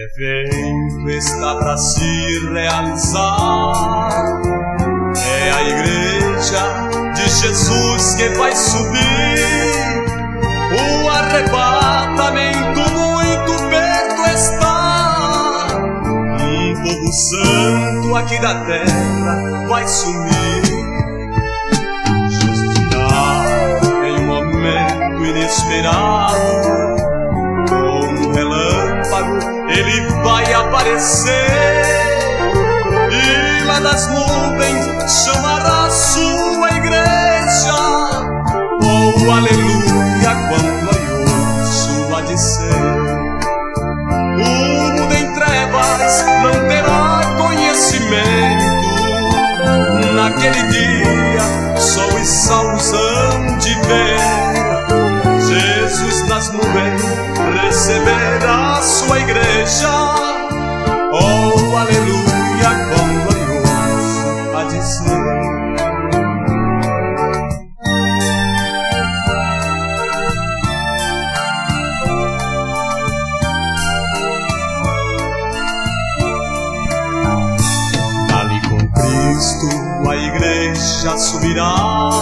evento está para se realizar. É a igreja de Jesus que vai subir. O arrebatamento muito perto está. Um povo santo aqui da terra vai sumir. Jesus virá em um momento inesperado. Ele vai aparecer e lá das nuvens chamará sua igreja. Oh, aleluia, quão glorioso há de ser. O mundo em trevas não terá conhecimento. Naquele dia só os salvos hão de ver Jesus nas nuvens receberá sua igreja. Oh, aleluia, quão glorioso há de ser. Ali com Cristo a igreja subirá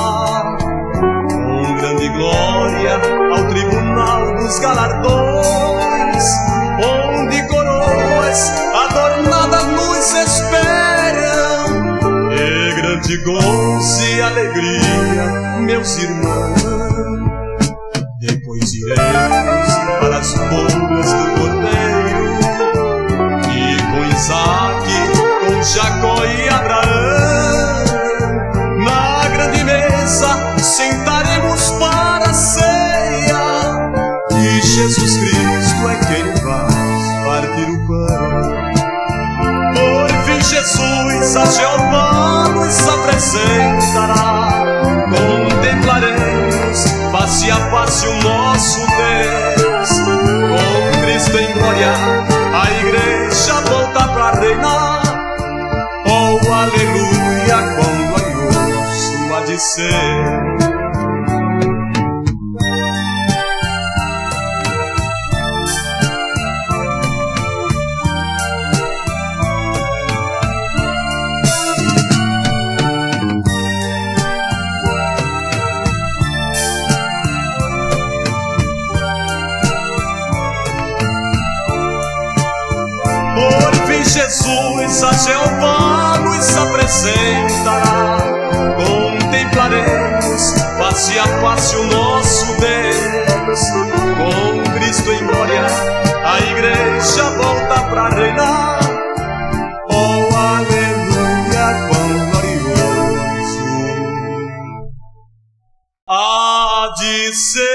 com grande glória ao tribunal dos galardões, onde coroas adornadas nos esperam. E grande gozo e alegria, meus irmãos. Depois iremos para as bodas do Cordeiro, e com Isaac, com Jacó e Abraão, na grande mesa sentaremos para a ceia. E Jesus Cristo é quem vai partir o pão. Por fim Jesus a Jeová nos apresentará. Contemplaremos face a face o nosso Deus. Com Cristo em glória a igreja volta para reinar. Oh, aleluia, quão glorioso há de ser. Por fim Jesus a Jeová nos apresentará. Contemplaremos face a face o nosso Deus. Com Cristo em glória a igreja volta para reinar. Oh, aleluia, quão glorioso há de ser.